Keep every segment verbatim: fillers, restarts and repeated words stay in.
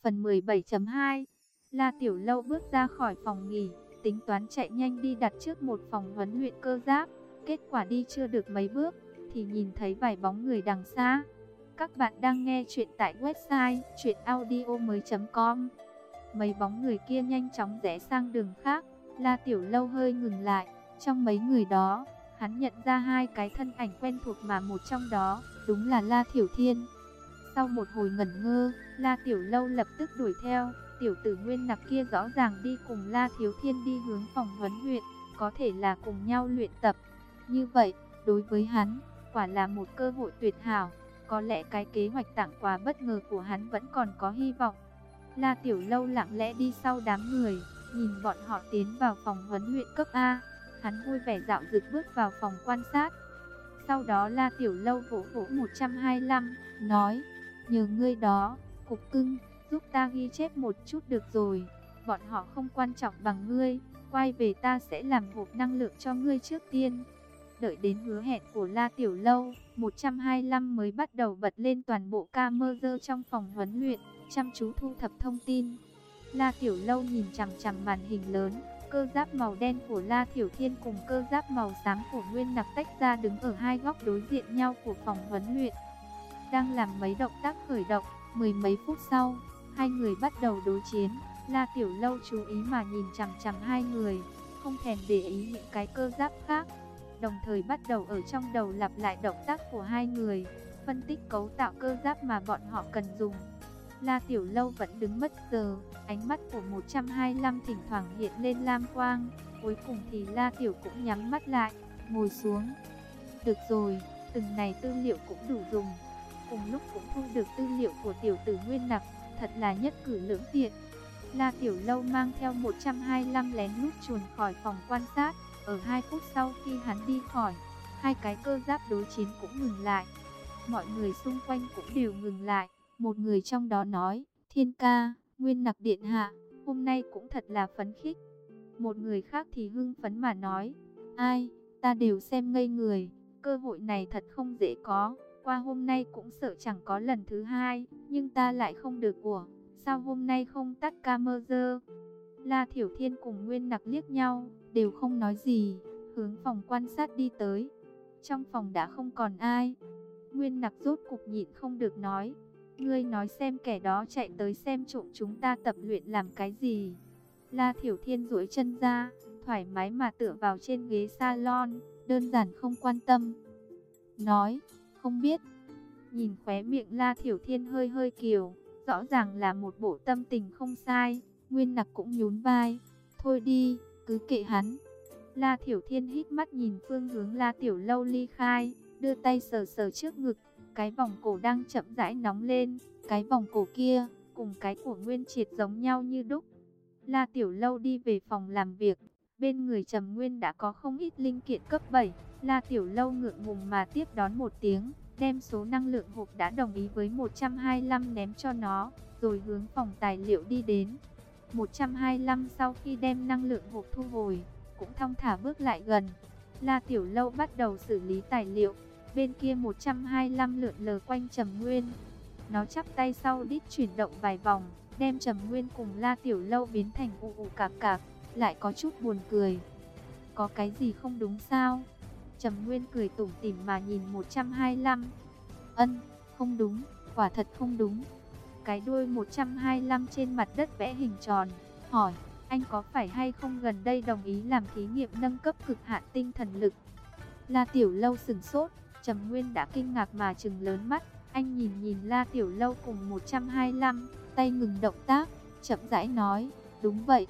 Phần mười bảy chấm hai. La Tiểu Lâu bước ra khỏi phòng nghỉ, tính toán chạy nhanh đi đặt trước một phòng huấn luyện cơ giáp. Kết quả đi chưa được mấy bước, thì nhìn thấy vài bóng người đằng xa. Các bạn đang nghe chuyện tại website truyện audio mới chấm com. Mấy bóng người kia nhanh chóng rẽ sang đường khác. La Tiểu Lâu hơi ngừng lại. Trong mấy người đó, hắn nhận ra hai cái thân ảnh quen thuộc, mà một trong đó đúng là La Thiểu Thiên. Sau một hồi ngẩn ngơ, La Tiểu Lâu lập tức đuổi theo. Tiểu tử Nguyên Nặc kia rõ ràng đi cùng La Thiếu Thiên đi hướng phòng huấn luyện, có thể là cùng nhau luyện tập. Như vậy, đối với hắn, quả là một cơ hội tuyệt hảo. Có lẽ cái kế hoạch tặng quà bất ngờ của hắn vẫn còn có hy vọng. La Tiểu Lâu lặng lẽ đi sau đám người, nhìn bọn họ tiến vào phòng huấn luyện cấp A. Hắn vui vẻ dạo dực bước vào phòng quan sát. Sau đó La Tiểu Lâu vỗ vỗ một trăm hai mươi lăm, nói: nhờ ngươi đó, Cục Cưng, giúp ta ghi chép một chút được rồi. Bọn họ không quan trọng bằng ngươi, quay về ta sẽ làm hộp năng lượng cho ngươi trước tiên. Đợi đến hứa hẹn của La Tiểu Lâu, một trăm hai mươi lăm mới bắt đầu bật lên toàn bộ camera trong phòng huấn luyện, chăm chú thu thập thông tin. La Tiểu Lâu nhìn chằm chằm màn hình lớn, cơ giáp màu đen của La Thiểu Thiên cùng cơ giáp màu xám của Nguyên Nặc tách ra đứng ở hai góc đối diện nhau của phòng huấn luyện. Đang làm mấy động tác khởi động, mười mấy phút sau, hai người bắt đầu đối chiến. La Tiểu Lâu chú ý mà nhìn chằm chằm hai người, không thèm để ý những cái cơ giáp khác. Đồng thời bắt đầu ở trong đầu lặp lại động tác của hai người, phân tích cấu tạo cơ giáp mà bọn họ cần dùng. La Tiểu Lâu vẫn đứng mất giờ, ánh mắt của một trăm hai mươi lăm thỉnh thoảng hiện lên lam quang. Cuối cùng thì La Tiểu cũng nhắm mắt lại, ngồi xuống. Được rồi, từng này tư liệu cũng đủ dùng. Cùng lúc cũng thu được tư liệu của tiểu tử Nguyên Nặc, thật là nhất cử lưỡng tiện. La Tiểu Lâu mang theo một trăm hai mươi lăm lén lút chuồn khỏi phòng quan sát. Ở hai phút sau khi hắn đi khỏi, hai cái cơ giáp đối chiến cũng ngừng lại. Mọi người xung quanh cũng đều ngừng lại. Một người trong đó nói: Thiên ca, Nguyên Nặc điện hạ, hôm nay cũng thật là phấn khích. Một người khác thì hưng phấn mà nói: ai, ta đều xem ngây người, cơ hội này thật không dễ có. Qua hôm nay cũng sợ chẳng có lần thứ hai, nhưng ta lại không được ủa, sao hôm nay không tắt camera? La Thiểu Thiên cùng Nguyên Nặc liếc nhau, đều không nói gì, hướng phòng quan sát đi tới. Trong phòng đã không còn ai. Nguyên Nặc rốt cục nhịn không được nói: ngươi nói xem kẻ đó chạy tới xem trộm chúng ta tập luyện làm cái gì? La Thiểu Thiên duỗi chân ra, thoải mái mà tựa vào trên ghế salon, đơn giản không quan tâm. Nói: không biết. Nhìn khóe miệng La Thiểu Thiên hơi hơi kiều, rõ ràng là một bộ tâm tình không sai. Nguyên Nặc cũng nhún vai: thôi đi, cứ kệ hắn. La Thiểu Thiên hít mắt nhìn phương hướng La Tiểu Lâu ly khai, đưa tay sờ sờ trước ngực. Cái vòng cổ đang chậm rãi nóng lên, cái vòng cổ kia cùng cái của Nguyên Triệt giống nhau như đúc. La Tiểu Lâu đi về phòng làm việc, bên người Trầm Nguyên đã có không ít linh kiện cấp bảy. La Tiểu Lâu ngượng ngùng mà tiếp đón một tiếng, đem số năng lượng hộp đã đồng ý với một trăm hai mươi lăm ném cho nó, rồi hướng phòng tài liệu đi đến. một trăm hai mươi lăm sau khi đem năng lượng hộp thu hồi, cũng thong thả bước lại gần. La Tiểu Lâu bắt đầu xử lý tài liệu. Bên kia một trăm hai mươi lăm lượn lờ quanh Trầm Nguyên. Nó chắp tay sau đít chuyển động vài vòng, đem Trầm Nguyên cùng La Tiểu Lâu biến thành ù ù cạc cạc, lại có chút buồn cười. Có cái gì không đúng sao? Trầm Nguyên cười tủm tỉm mà nhìn một trăm hai mươi lăm. Ân, không đúng, quả thật không đúng. Cái đuôi một trăm hai mươi lăm trên mặt đất vẽ hình tròn, hỏi: anh có phải hay không gần đây đồng ý làm thí nghiệm nâng cấp cực hạn tinh thần lực? La Tiểu Lâu sửng sốt. Trầm Nguyên đã kinh ngạc mà trừng lớn mắt. Anh nhìn nhìn La Tiểu Lâu cùng một trăm hai mươi lăm, tay ngừng động tác, chậm rãi nói: đúng vậy.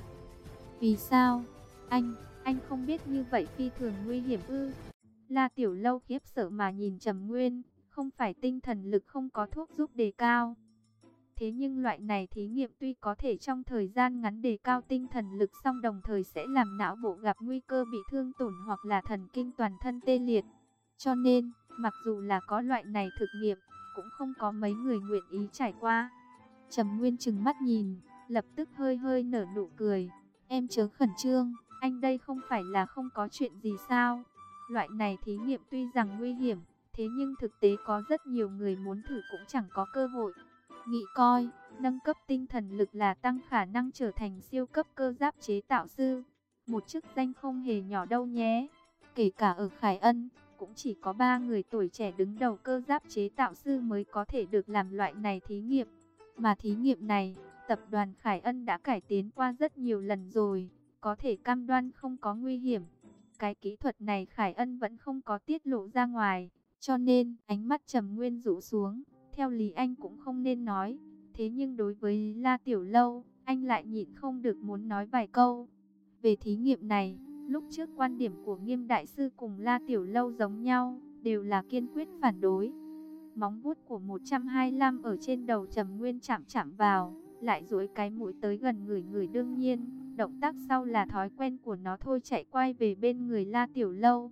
Vì sao? Anh, anh không biết như vậy phi thường nguy hiểm ư? La Tiểu Lâu khiếp sợ mà nhìn Trầm Nguyên. Không phải tinh thần lực không có thuốc giúp đề cao. Thế nhưng loại này thí nghiệm tuy có thể trong thời gian ngắn đề cao tinh thần lực, song đồng thời sẽ làm não bộ gặp nguy cơ bị thương tổn hoặc là thần kinh toàn thân tê liệt. Cho nên, mặc dù là có loại này thực nghiệm, cũng không có mấy người nguyện ý trải qua. Trầm Nguyên trừng mắt nhìn, lập tức hơi hơi nở nụ cười. Em chớ khẩn trương, anh đây không phải là không có chuyện gì sao? Loại này thí nghiệm tuy rằng nguy hiểm, thế nhưng thực tế có rất nhiều người muốn thử cũng chẳng có cơ hội. Nghĩ coi, Nâng cấp tinh thần lực là tăng khả năng trở thành siêu cấp cơ giáp chế tạo sư. Một chức danh không hề nhỏ đâu nhé. Kể cả ở Khải Ân, cũng chỉ có ba người tuổi trẻ đứng đầu cơ giáp chế tạo sư mới có thể được làm loại này thí nghiệm. Mà thí nghiệm này, tập đoàn Khải Ân đã cải tiến qua rất nhiều lần rồi, có thể cam đoan không có nguy hiểm. Cái kỹ thuật này Khải Ân vẫn không có tiết lộ ra ngoài, cho nên ánh mắt Trầm Nguyên rũ xuống. Theo lý anh cũng không nên nói, thế nhưng đối với La Tiểu Lâu, anh lại nhịn không được muốn nói vài câu. Về thí nghiệm này, lúc trước quan điểm của Nghiêm Đại Sư cùng La Tiểu Lâu giống nhau, đều là kiên quyết phản đối. Móng vuốt của một trăm hai mươi lăm ở trên đầu Trầm Nguyên chạm chạm vào, lại duỗi cái mũi tới gần người người đương nhiên, động tác sau là thói quen của nó thôi, chạy quay về bên người La Tiểu Lâu.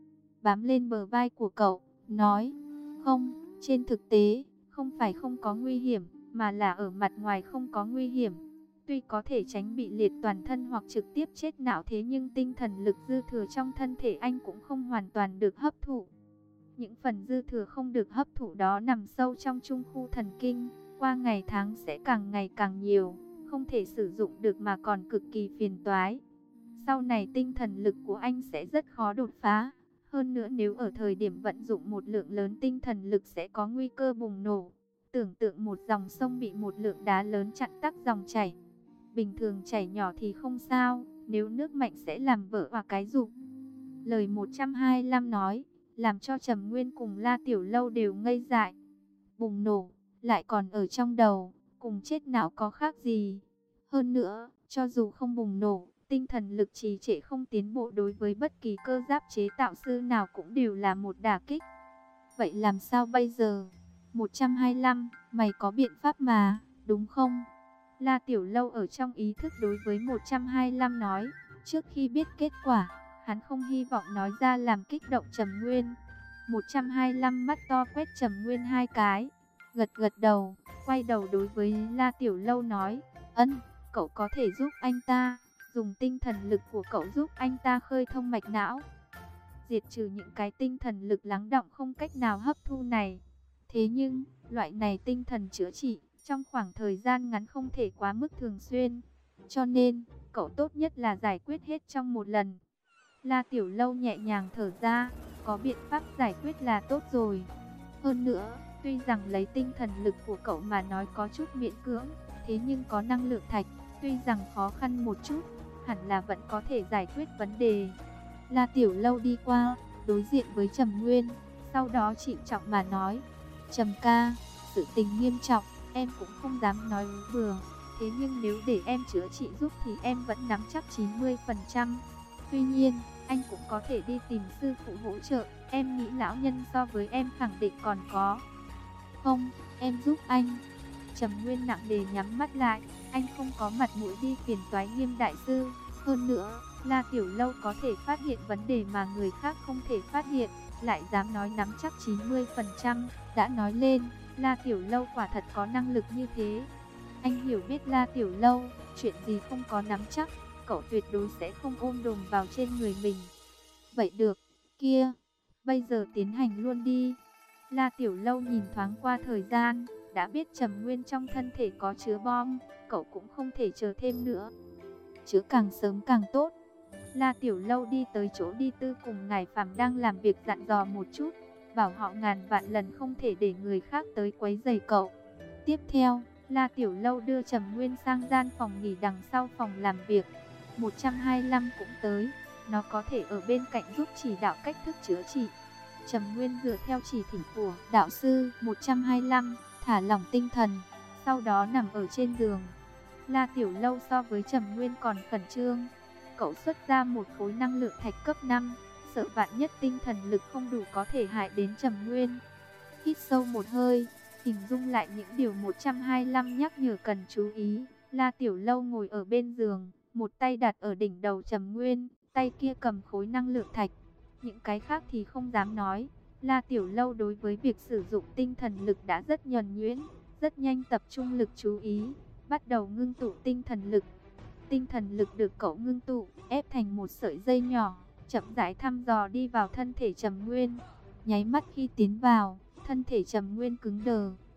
Bám lên bờ vai của cậu, nói, không, trên thực tế, không phải không có nguy hiểm, mà là ở mặt ngoài không có nguy hiểm. Tuy có thể tránh bị liệt toàn thân hoặc trực tiếp chết não, thế nhưng tinh thần lực dư thừa trong thân thể anh cũng không hoàn toàn được hấp thụ. Những phần dư thừa không được hấp thụ đó nằm sâu trong trung khu thần kinh, qua ngày tháng sẽ càng ngày càng nhiều, không thể sử dụng được mà còn cực kỳ phiền toái. Sau này tinh thần lực của anh sẽ rất khó đột phá. Hơn nữa nếu ở thời điểm vận dụng một lượng lớn tinh thần lực sẽ có nguy cơ bùng nổ. Tưởng tượng một dòng sông bị một lượng đá lớn chặn tắc dòng chảy. Bình thường chảy nhỏ thì không sao, nếu nước mạnh sẽ làm vỡ hòa cái dục. Lời một trăm hai mươi lăm nói, làm cho Trầm Nguyên cùng La Tiểu Lâu đều ngây dại. Bùng nổ, lại còn ở trong đầu, cùng chết não có khác gì. Hơn nữa, cho dù không bùng nổ, tinh thần lực trì trệ không tiến bộ đối với bất kỳ cơ giáp chế tạo sư nào cũng đều là một đả kích. Vậy làm sao bây giờ? một trăm hai mươi lăm, mày có biện pháp mà, đúng không? La Tiểu Lâu ở trong ý thức đối với một trăm hai mươi lăm nói, trước khi biết kết quả, hắn không hy vọng nói ra làm kích động Trầm Nguyên. một trăm hai mươi lăm mắt to quét Trầm Nguyên hai cái, gật gật đầu, quay đầu đối với La Tiểu Lâu nói, ân, cậu có thể giúp anh ta, dùng tinh thần lực của cậu giúp anh ta khơi thông mạch não, diệt trừ những cái tinh thần lực lắng đọng không cách nào hấp thu này. Thế nhưng, loại này tinh thần chữa trị, trong khoảng thời gian ngắn không thể quá mức thường xuyên. Cho nên, cậu tốt nhất là giải quyết hết trong một lần. La Tiểu Lâu nhẹ nhàng thở ra, có biện pháp giải quyết là tốt rồi. Hơn nữa, tuy rằng lấy tinh thần lực của cậu mà nói có chút miễn cưỡng, thế nhưng có năng lượng thạch, tuy rằng khó khăn một chút, hẳn là vẫn có thể giải quyết vấn đề. La Tiểu Lâu đi qua, đối diện với Trầm Nguyên, sau đó trịnh trọng mà nói, Trầm ca, sự tình nghiêm trọng, em cũng không dám nói bừa, thế nhưng nếu để em chữa trị giúp thì em vẫn nắm chắc chín mươi phần trăm. Tuy nhiên, anh cũng có thể đi tìm sư phụ hỗ trợ, em nghĩ lão nhân so với em khẳng định còn có. Không, em giúp anh. Trầm Nguyên nặng nề nhắm mắt lại, anh không có mặt mũi đi phiền toái Nghiêm Đại Sư. Hơn nữa, La Tiểu Lâu có thể phát hiện vấn đề mà người khác không thể phát hiện, lại dám nói nắm chắc chín mươi phần trăm, đã nói lên, La Tiểu Lâu quả thật có năng lực như thế. Anh hiểu biết La Tiểu Lâu, chuyện gì không có nắm chắc, cậu tuyệt đối sẽ không ôm đồm vào trên người mình. Vậy được, kia, bây giờ tiến hành luôn đi. La Tiểu Lâu nhìn thoáng qua thời gian, đã biết Trầm Nguyên trong thân thể có chứa bom, cậu cũng không thể chờ thêm nữa. Chứa càng sớm càng tốt. La Tiểu Lâu đi tới chỗ đi tư cùng ngài Phạm đang làm việc dặn dò một chút, bảo họ ngàn vạn lần không thể để người khác tới quấy rầy cậu. Tiếp theo, La Tiểu Lâu đưa Trầm Nguyên sang gian phòng nghỉ đằng sau phòng làm việc. một trăm hai mươi lăm cũng tới, nó có thể ở bên cạnh giúp chỉ đạo cách thức chữa trị. Trầm Nguyên dựa theo chỉ thị của đạo sư một trăm hai mươi lăm, thả lỏng tinh thần, sau đó nằm ở trên giường. La Tiểu Lâu so với Trầm Nguyên còn khẩn trương. Cậu xuất ra một khối năng lượng thạch cấp năm, sợ vạn nhất tinh thần lực không đủ có thể hại đến Trầm Nguyên. Hít sâu một hơi, hình dung lại những điều một trăm hai mươi lăm nhắc nhở cần chú ý. La Tiểu Lâu ngồi ở bên giường, một tay đặt ở đỉnh đầu Trầm Nguyên, tay kia cầm khối năng lượng thạch. Những cái khác thì không dám nói. La Tiểu Lâu đối với việc sử dụng tinh thần lực đã rất nhuần nhuyễn, rất nhanh tập trung lực chú ý, bắt đầu ngưng tụ tinh thần lực. Tinh thần lực được cậu ngưng tụ, ép thành một sợi dây nhỏ, chậm rãi thăm dò đi vào thân thể Trầm Nguyên. Nháy mắt khi tiến vào, thân thể Trầm Nguyên cứng đờ,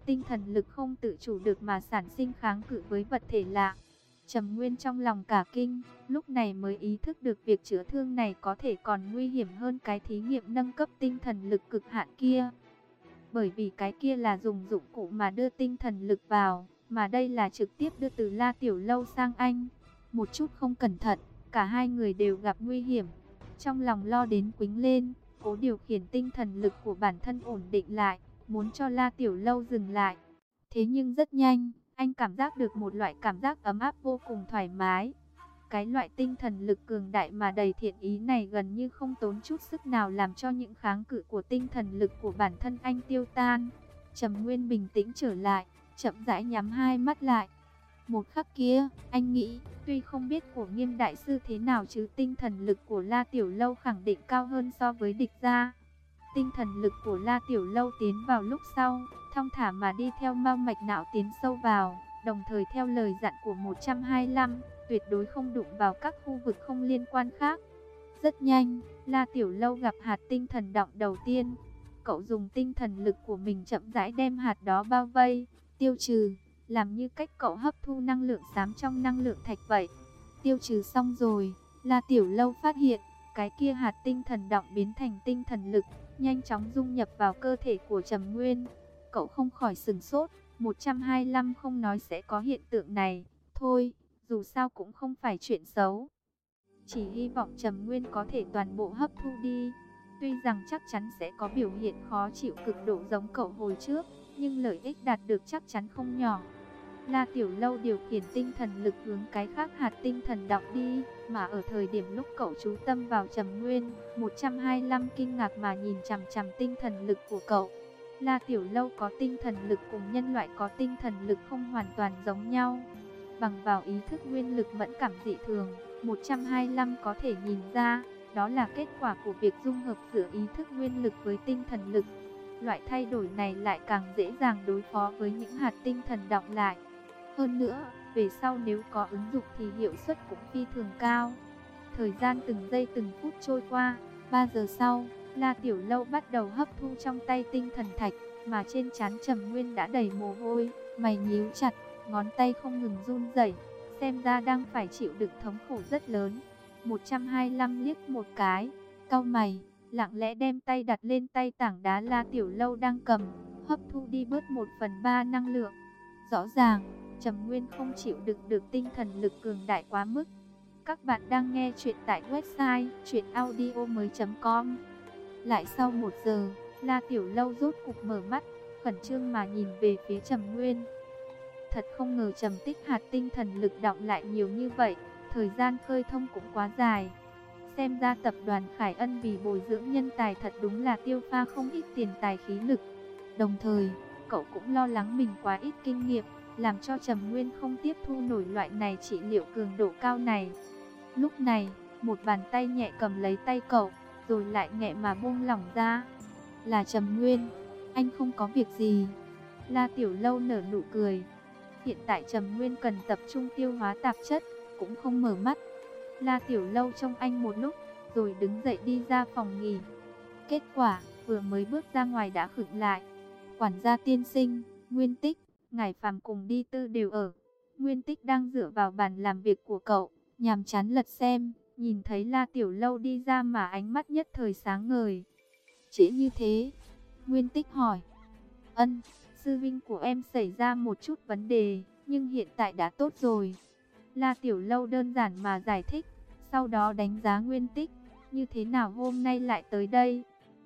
tinh thần lực không tự chủ được mà sản sinh kháng cự với vật thể lạ. Trầm Nguyên trong lòng cả kinh, lúc này mới ý thức được việc chữa thương này có thể còn nguy hiểm hơn cái thí nghiệm nâng cấp tinh thần lực cực hạn kia. Bởi vì cái kia là dùng dụng cụ mà đưa tinh thần lực vào, mà đây là trực tiếp đưa từ La Tiểu Lâu sang anh. Một chút không cẩn thận, cả hai người đều gặp nguy hiểm. Trong lòng lo đến quĩnh lên, cố điều khiển tinh thần lực của bản thân ổn định lại, muốn cho La Tiểu Lâu dừng lại. Thế nhưng rất nhanh, anh cảm giác được một loại cảm giác ấm áp vô cùng thoải mái. Cái loại tinh thần lực cường đại mà đầy thiện ý này gần như không tốn chút sức nào làm cho những kháng cự của tinh thần lực của bản thân anh tiêu tan. Trầm Nguyên bình tĩnh trở lại, chậm rãi nhắm hai mắt lại. Một khắc kia, anh nghĩ, tuy không biết của Nghiêm đại sư thế nào chứ tinh thần lực của La Tiểu Lâu khẳng định cao hơn so với địch gia. Tinh thần lực của La Tiểu Lâu tiến vào lúc sau, thong thả mà đi theo mao mạch não tiến sâu vào, đồng thời theo lời dặn của một trăm hai mươi lăm, tuyệt đối không đụng vào các khu vực không liên quan khác. Rất nhanh, La Tiểu Lâu gặp hạt tinh thần động đầu tiên. Cậu dùng tinh thần lực của mình chậm rãi đem hạt đó bao vây, tiêu trừ, làm như cách cậu hấp thu năng lượng xám trong năng lượng thạch vậy. Tiêu trừ xong rồi, La Tiểu Lâu phát hiện, cái kia hạt tinh thần động biến thành tinh thần lực, nhanh chóng dung nhập vào cơ thể của Trầm Nguyên. Cậu không khỏi sửng sốt, một trăm hai mươi lăm không nói sẽ có hiện tượng này, thôi, dù sao cũng không phải chuyện xấu. Chỉ hy vọng Trầm Nguyên có thể toàn bộ hấp thu đi. Tuy rằng chắc chắn sẽ có biểu hiện khó chịu cực độ giống cậu hồi trước, nhưng lợi ích đạt được chắc chắn không nhỏ. La Tiểu Lâu điều khiển tinh thần lực hướng cái khác hạt tinh thần động đi, mà ở thời điểm lúc cậu chú tâm vào Trầm Nguyên, một trăm hai mươi lăm kinh ngạc mà nhìn chằm chằm tinh thần lực của cậu. La Tiểu Lâu có tinh thần lực cùng nhân loại có tinh thần lực không hoàn toàn giống nhau. Bằng vào ý thức nguyên lực mẫn cảm dị thường, một trăm hai mươi lăm có thể nhìn ra, đó là kết quả của việc dung hợp giữa ý thức nguyên lực với tinh thần lực. Loại thay đổi này lại càng dễ dàng đối phó với những hạt tinh thần động lại. Hơn nữa, về sau nếu có ứng dụng thì hiệu suất cũng phi thường cao. Thời gian từng giây từng phút trôi qua, ba giờ sau, La Tiểu Lâu bắt đầu hấp thu trong tay tinh thần thạch, mà trên trán Trầm Nguyên đã đầy mồ hôi, mày nhíu chặt, ngón tay không ngừng run rẩy, xem ra đang phải chịu đựng thống khổ rất lớn. một trăm hai mươi lăm liếc một cái, cau mày, lặng lẽ đem tay đặt lên tay tảng đá La Tiểu Lâu đang cầm, hấp thu đi bớt một phần ba năng lượng. Rõ ràng, Trầm Nguyên không chịu đựng được tinh thần lực cường đại quá mức. Các bạn đang nghe chuyện tại website truyện audio mới chấm com. Lại sau một giờ, La Tiểu Lâu rốt cục mở mắt, khẩn trương mà nhìn về phía Trầm Nguyên. Thật không ngờ trầm tích hạt tinh thần lực động lại nhiều như vậy, thời gian khơi thông cũng quá dài. Xem ra tập đoàn Khải Ân vì bồi dưỡng nhân tài thật đúng là tiêu pha không ít tiền tài khí lực. Đồng thời, cậu cũng lo lắng mình quá ít kinh nghiệm, làm cho Trầm Nguyên không tiếp thu nổi loại này trị liệu cường độ cao này. Lúc này, một bàn tay nhẹ cầm lấy tay cậu, rồi lại nhẹ mà buông lỏng ra. Là Trầm Nguyên, anh không có việc gì. La Tiểu Lâu nở nụ cười. Hiện tại Trầm Nguyên cần tập trung tiêu hóa tạp chất, cũng không mở mắt. La Tiểu Lâu trông anh một lúc, rồi đứng dậy đi ra phòng nghỉ. Kết quả, vừa mới bước ra ngoài đã khựng lại. Quản gia tiên sinh, Nguyên Tích, Ngải Phàm cùng đi tư đều ở. Nguyên Tích đang dựa vào bàn làm việc của cậu, nhàm chán lật xem, nhìn thấy La Tiểu Lâu đi ra mà ánh mắt nhất thời sáng ngời. Trễ như thế? Nguyên Tích hỏi. Ân, sư vinh của em xảy ra một chút vấn đề, nhưng hiện tại đã tốt rồi. La Tiểu Lâu đơn giản mà giải thích, sau đó đánh giá Nguyên Tích, như thế nào hôm nay lại tới đây?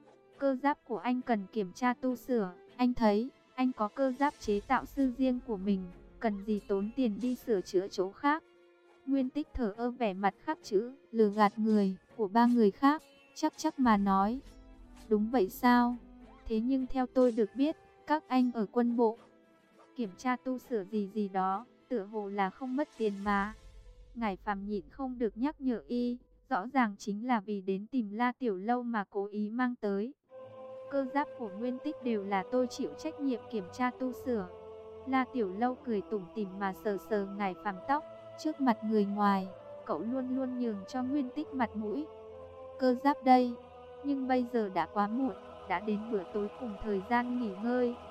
Cơ giáp của anh cần kiểm tra tu sửa, anh thấy, anh có cơ giáp chế tạo sư riêng của mình, cần gì tốn tiền đi sửa chữa chỗ khác. Nguyên Tích thở ơ vẻ mặt khắc chữ, lừa gạt người, của ba người khác, chắc chắc mà nói. Đúng vậy sao? Thế nhưng theo tôi được biết, các anh ở quân bộ, kiểm tra tu sửa gì gì đó, tựa hồ là không mất tiền mà. Ngải Phàm nhịn không được nhắc nhở y, rõ ràng chính là vì đến tìm La Tiểu Lâu mà cố ý mang tới. Cơ giáp của Nguyên Tích đều là tôi chịu trách nhiệm kiểm tra tu sửa. La Tiểu Lâu cười tủm tỉm mà sờ sờ Ngải Phàm tóc, trước mặt người ngoài, cậu luôn luôn nhường cho Nguyên Tích mặt mũi. Cơ giáp đây, nhưng bây giờ đã quá muộn, đã đến bữa tối cùng thời gian nghỉ ngơi,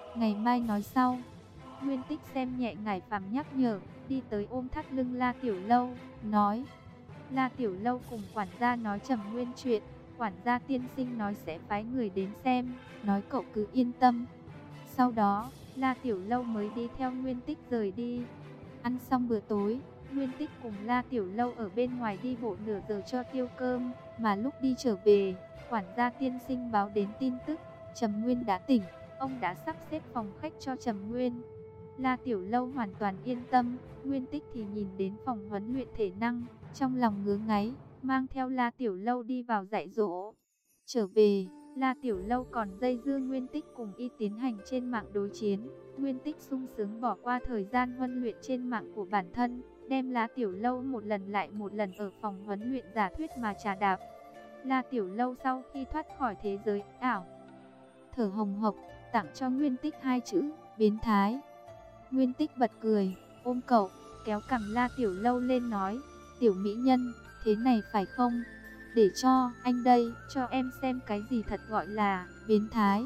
ngày mai nói sau. Nguyên Tích xem nhẹ Ngải Phàm nhắc nhở, đi tới ôm thắt lưng La Tiểu Lâu, nói: La Tiểu Lâu cùng quản gia nói Trầm Nguyên chuyện, quản gia tiên sinh nói sẽ phái người đến xem, nói cậu cứ yên tâm. Sau đó, La Tiểu Lâu mới đi theo Nguyên Tích rời đi. Ăn xong bữa tối, Nguyên Tích cùng La Tiểu Lâu ở bên ngoài đi bộ nửa giờ cho tiêu cơm, mà lúc đi trở về, quản gia tiên sinh báo đến tin tức, Trầm Nguyên đã tỉnh, ông đã sắp xếp phòng khách cho Trầm Nguyên. La Tiểu Lâu hoàn toàn yên tâm, Nguyên Tích thì nhìn đến phòng huấn luyện thể năng, trong lòng ngứa ngáy, mang theo La Tiểu Lâu đi vào dạy dỗ. Trở về, La Tiểu Lâu còn dây dưa Nguyên Tích cùng y tiến hành trên mạng đối chiến. Nguyên Tích sung sướng bỏ qua thời gian huấn luyện trên mạng của bản thân, đem La Tiểu Lâu một lần lại một lần ở phòng huấn luyện giả thuyết mà trà đạp. La Tiểu Lâu sau khi thoát khỏi thế giới ảo, thở hồng hộc, tặng cho Nguyên Tích hai chữ, biến thái. Nguyên Tích bật cười, ôm cậu, kéo cằm La Tiểu Lâu lên nói, tiểu mỹ nhân, thế này phải không? Để cho anh đây, cho em xem cái gì thật gọi là biến thái.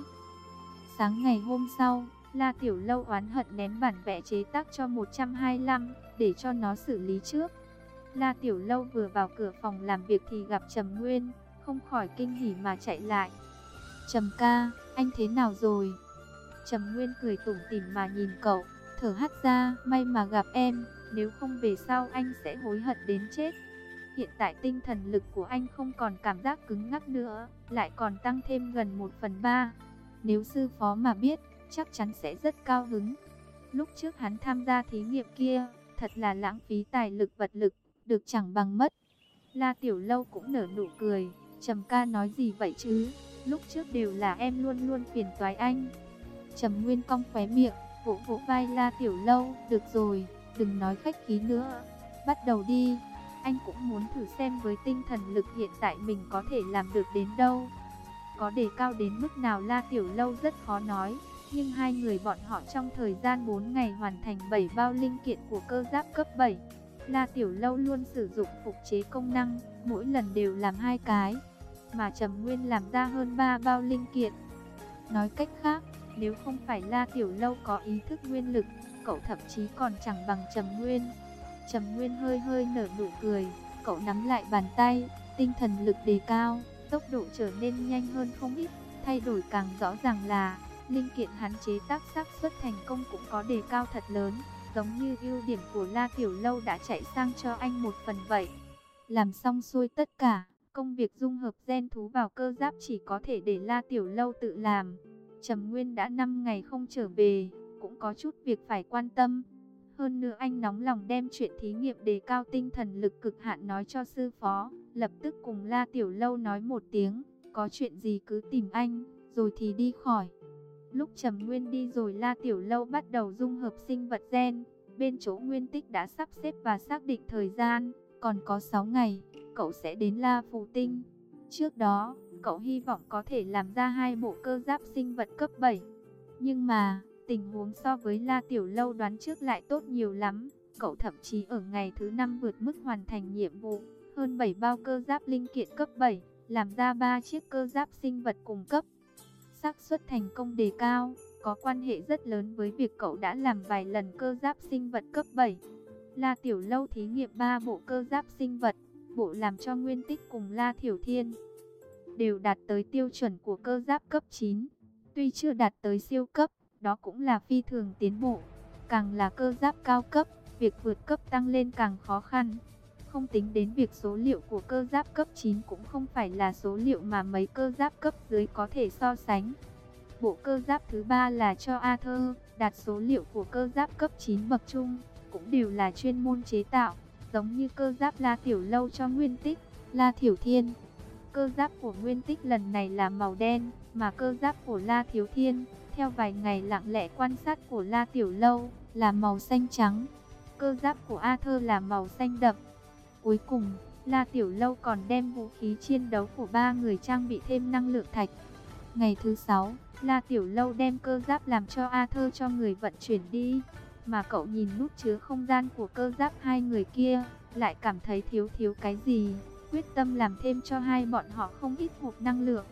Sáng ngày hôm sau, La Tiểu Lâu oán hận ném bản vẽ chế tác cho một trăm hai mươi lăm, để cho nó xử lý trước. La Tiểu Lâu vừa vào cửa phòng làm việc thì gặp Trầm Nguyên, không khỏi kinh hỉ mà chạy lại. Trầm ca, anh thế nào rồi? Trầm Nguyên cười tủm tỉm mà nhìn cậu, thở hắt ra, may mà gặp em, nếu không về sau anh sẽ hối hận đến chết. Hiện tại tinh thần lực của anh không còn cảm giác cứng ngắc nữa, lại còn tăng thêm gần một phần ba. Nếu sư phó mà biết, chắc chắn sẽ rất cao hứng. Lúc trước hắn tham gia thí nghiệm kia, thật là lãng phí tài lực vật lực, được chẳng bằng mất. La Tiểu Lâu cũng nở nụ cười, Trầm ca nói gì vậy chứ, lúc trước đều là em luôn luôn phiền toái anh. Trầm Nguyên cong khóe miệng, vỗ vỗ vai La Tiểu Lâu, được rồi, đừng nói khách khí nữa, bắt đầu đi. Anh cũng muốn thử xem với tinh thần lực hiện tại mình có thể làm được đến đâu. Có đề cao đến mức nào La Tiểu Lâu rất khó nói, nhưng hai người bọn họ trong thời gian bốn ngày hoàn thành bảy bao linh kiện của cơ giáp cấp bảy. La Tiểu Lâu luôn sử dụng phục chế công năng, mỗi lần đều làm hai cái, mà Trầm Nguyên làm ra hơn ba bao linh kiện. Nói cách khác, nếu không phải La Tiểu Lâu có ý thức nguyên lực, cậu thậm chí còn chẳng bằng Trầm Nguyên. Trầm Nguyên hơi hơi nở nụ cười, cậu nắm lại bàn tay, tinh thần lực đề cao, tốc độ trở nên nhanh hơn không ít, thay đổi càng rõ ràng là linh kiện hắn chế tác xác suất thành công cũng có đề cao thật lớn, giống như ưu điểm của La Tiểu Lâu đã chạy sang cho anh một phần vậy. Làm xong xuôi tất cả, công việc dung hợp gen thú vào cơ giáp chỉ có thể để La Tiểu Lâu tự làm. Trầm Nguyên đã năm ngày không trở về, cũng có chút việc phải quan tâm. Hơn nữa anh nóng lòng đem chuyện thí nghiệm đề cao tinh thần lực cực hạn nói cho sư phó, lập tức cùng La Tiểu Lâu nói một tiếng, có chuyện gì cứ tìm anh, rồi thì đi khỏi. Lúc Trầm Nguyên đi rồi La Tiểu Lâu bắt đầu dung hợp sinh vật gen, bên chỗ Nguyên Tích đã sắp xếp và xác định thời gian, còn có sáu ngày, cậu sẽ đến La Phù Tinh. Trước đó, cậu hy vọng có thể làm ra hai bộ cơ giáp sinh vật cấp bảy, nhưng mà tình huống so với La Tiểu Lâu đoán trước lại tốt nhiều lắm. Cậu thậm chí ở ngày thứ năm vượt mức hoàn thành nhiệm vụ, hơn bảy bao cơ giáp linh kiện cấp bảy, làm ra ba chiếc cơ giáp sinh vật cùng cấp. Xác suất thành công đề cao, có quan hệ rất lớn với việc cậu đã làm vài lần cơ giáp sinh vật cấp bảy. La Tiểu Lâu thí nghiệm ba bộ cơ giáp sinh vật, bộ làm cho Nguyên Tích cùng La Thiểu Thiên đều đạt tới tiêu chuẩn của cơ giáp cấp chín. Tuy chưa đạt tới siêu cấp, đó cũng là phi thường tiến bộ. Càng là cơ giáp cao cấp, việc vượt cấp tăng lên càng khó khăn. Không tính đến việc số liệu của cơ giáp cấp chín cũng không phải là số liệu mà mấy cơ giáp cấp dưới có thể so sánh. Bộ cơ giáp thứ ba là cho Arthur, đạt số liệu của cơ giáp cấp chín bậc trung, cũng đều là chuyên môn chế tạo, giống như cơ giáp La Tiểu Lâu cho Nguyên Tích, La Thiểu Thiên. Cơ giáp của Nguyên Tích lần này là màu đen, mà cơ giáp của La Thiếu Thiên, theo vài ngày lặng lẽ quan sát của La Tiểu Lâu, là màu xanh trắng. Cơ giáp của Arthur là màu xanh đậm. Cuối cùng, La Tiểu Lâu còn đem vũ khí chiến đấu của ba người trang bị thêm năng lượng thạch. Ngày thứ sáu, La Tiểu Lâu đem cơ giáp làm cho Arthur cho người vận chuyển đi. Mà cậu nhìn nút chứa không gian của cơ giáp hai người kia, lại cảm thấy thiếu thiếu cái gì, quyết tâm làm thêm cho hai bọn họ không ít hộp năng lượng.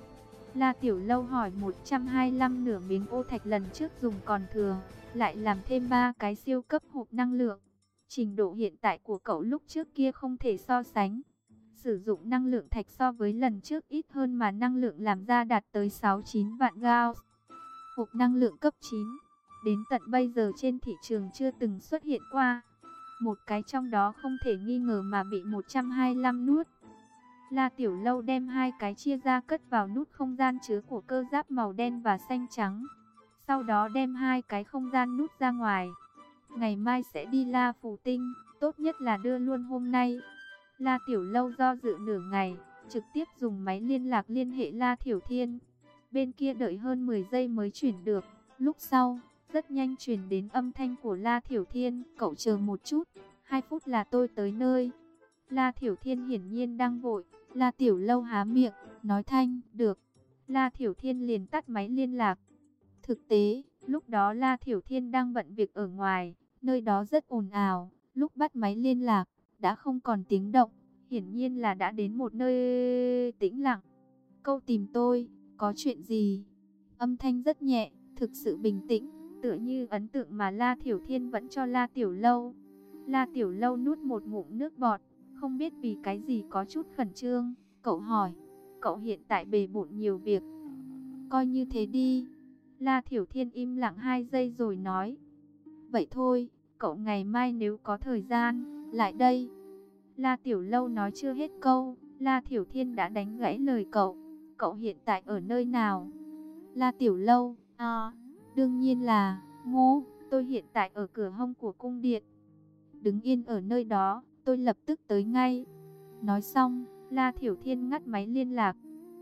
La Tiểu Lâu hỏi một trăm hai mươi lăm nửa miếng ô thạch lần trước dùng còn thừa, lại làm thêm ba cái siêu cấp hộp năng lượng. Trình độ hiện tại của cậu lúc trước kia không thể so sánh. Sử dụng năng lượng thạch so với lần trước ít hơn mà năng lượng làm ra đạt tới sáu chín vạn Gauss. Hộp năng lượng cấp chín, đến tận bây giờ trên thị trường chưa từng xuất hiện qua. Một cái trong đó không thể nghi ngờ mà bị một trăm hai mươi lăm nuốt. La Tiểu Lâu đem hai cái chia ra cất vào nút không gian chứa của cơ giáp màu đen và xanh trắng. Sau đó đem hai cái không gian nút ra ngoài. Ngày mai sẽ đi La Phù Tinh, tốt nhất là đưa luôn hôm nay. La Tiểu Lâu do dự nửa ngày, trực tiếp dùng máy liên lạc liên hệ La Thiểu Thiên. Bên kia đợi hơn mười giây mới chuyển được. Lúc sau, rất nhanh truyền đến âm thanh của La Thiểu Thiên. Cậu chờ một chút, hai phút là tôi tới nơi. La Thiểu Thiên hiển nhiên đang vội. La Tiểu Lâu há miệng, nói thanh, được. La Thiểu Thiên liền tắt máy liên lạc. Thực tế, lúc đó La Thiểu Thiên đang bận việc ở ngoài, nơi đó rất ồn ào. Lúc bắt máy liên lạc, đã không còn tiếng động, hiển nhiên là đã đến một nơi tĩnh lặng. Câu tìm tôi, có chuyện gì? Âm thanh rất nhẹ, thực sự bình tĩnh, tựa như ấn tượng mà La Thiểu Thiên vẫn cho La Tiểu Lâu. La Tiểu Lâu nuốt một ngụm nước bọt, không biết vì cái gì có chút khẩn trương. Cậu hỏi, cậu hiện tại bề bộn nhiều việc. Coi như thế đi. La Thiểu Thiên im lặng hai giây rồi nói, vậy thôi, cậu ngày mai nếu có thời gian, lại đây. La Tiểu Lâu nói chưa hết câu, La Thiểu Thiên đã đánh gãy lời cậu. Cậu hiện tại ở nơi nào? La Tiểu Lâu, à, đương nhiên là, ngô, tôi hiện tại ở cửa hông của cung điện. Đứng yên ở nơi đó, tôi lập tức tới ngay. Nói xong, La Thiểu Thiên ngắt máy liên lạc.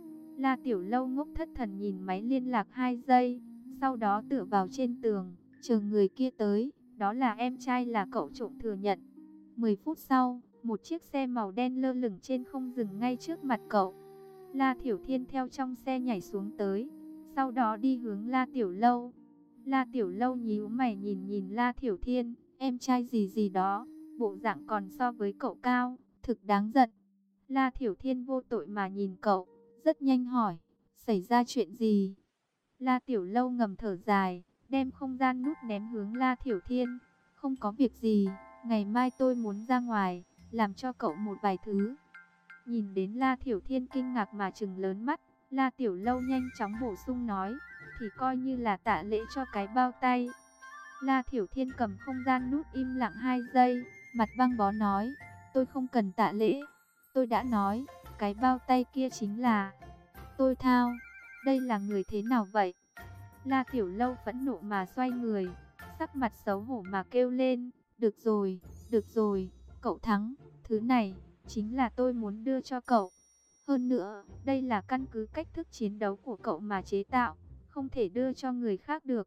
La Tiểu Lâu ngốc thất thần nhìn máy liên lạc hai giây, sau đó tựa vào trên tường, chờ người kia tới. Đó là em trai là cậu trộm thừa nhận. mười phút sau, một chiếc xe màu đen lơ lửng trên không dừng ngay trước mặt cậu. La Thiểu Thiên theo trong xe nhảy xuống tới, sau đó đi hướng La Tiểu Lâu. La Tiểu Lâu nhíu mày nhìn nhìn La Thiểu Thiên, em trai gì gì đó, bộ dạng còn so với cậu cao, thực đáng giận. La Thiểu Thiên vô tội mà nhìn cậu, rất nhanh hỏi, xảy ra chuyện gì? La Tiểu Lâu ngầm thở dài, đem không gian nút ném hướng La Thiểu Thiên. Không có việc gì, ngày mai tôi muốn ra ngoài, làm cho cậu một vài thứ. Nhìn đến La Thiểu Thiên kinh ngạc mà trừng lớn mắt, La Tiểu Lâu nhanh chóng bổ sung nói, thì coi như là tạ lễ cho cái bao tay. La Thiểu Thiên cầm không gian nút im lặng hai giây, mặt băng bó nói, tôi không cần tạ lễ. Tôi đã nói, cái bao tay kia chính là tôi thao. Đây là người thế nào vậy? La Tiểu Lâu phẫn nộ mà xoay người, sắc mặt xấu hổ mà kêu lên, được rồi, được rồi, cậu thắng, thứ này chính là tôi muốn đưa cho cậu. Hơn nữa, đây là căn cứ cách thức chiến đấu của cậu mà chế tạo, không thể đưa cho người khác được.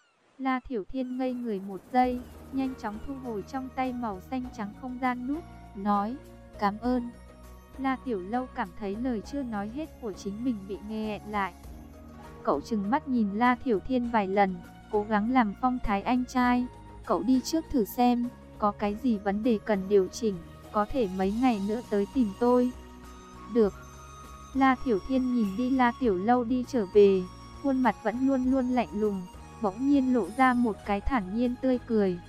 La Thiểu Thiên ngây người một giây, nhanh chóng thu hồi trong tay màu xanh trắng không gian nút, nói, cảm ơn. La Tiểu Lâu cảm thấy lời chưa nói hết của chính mình bị nghẹn lại. Cậu trừng mắt nhìn La Thiểu Thiên vài lần, cố gắng làm phong thái anh trai. Cậu đi trước thử xem, có cái gì vấn đề cần điều chỉnh, có thể mấy ngày nữa tới tìm tôi. Được. La Thiểu Thiên nhìn đi La Tiểu Lâu đi trở về, khuôn mặt vẫn luôn luôn lạnh lùng, bỗng nhiên lộ ra một cái thản nhiên tươi cười.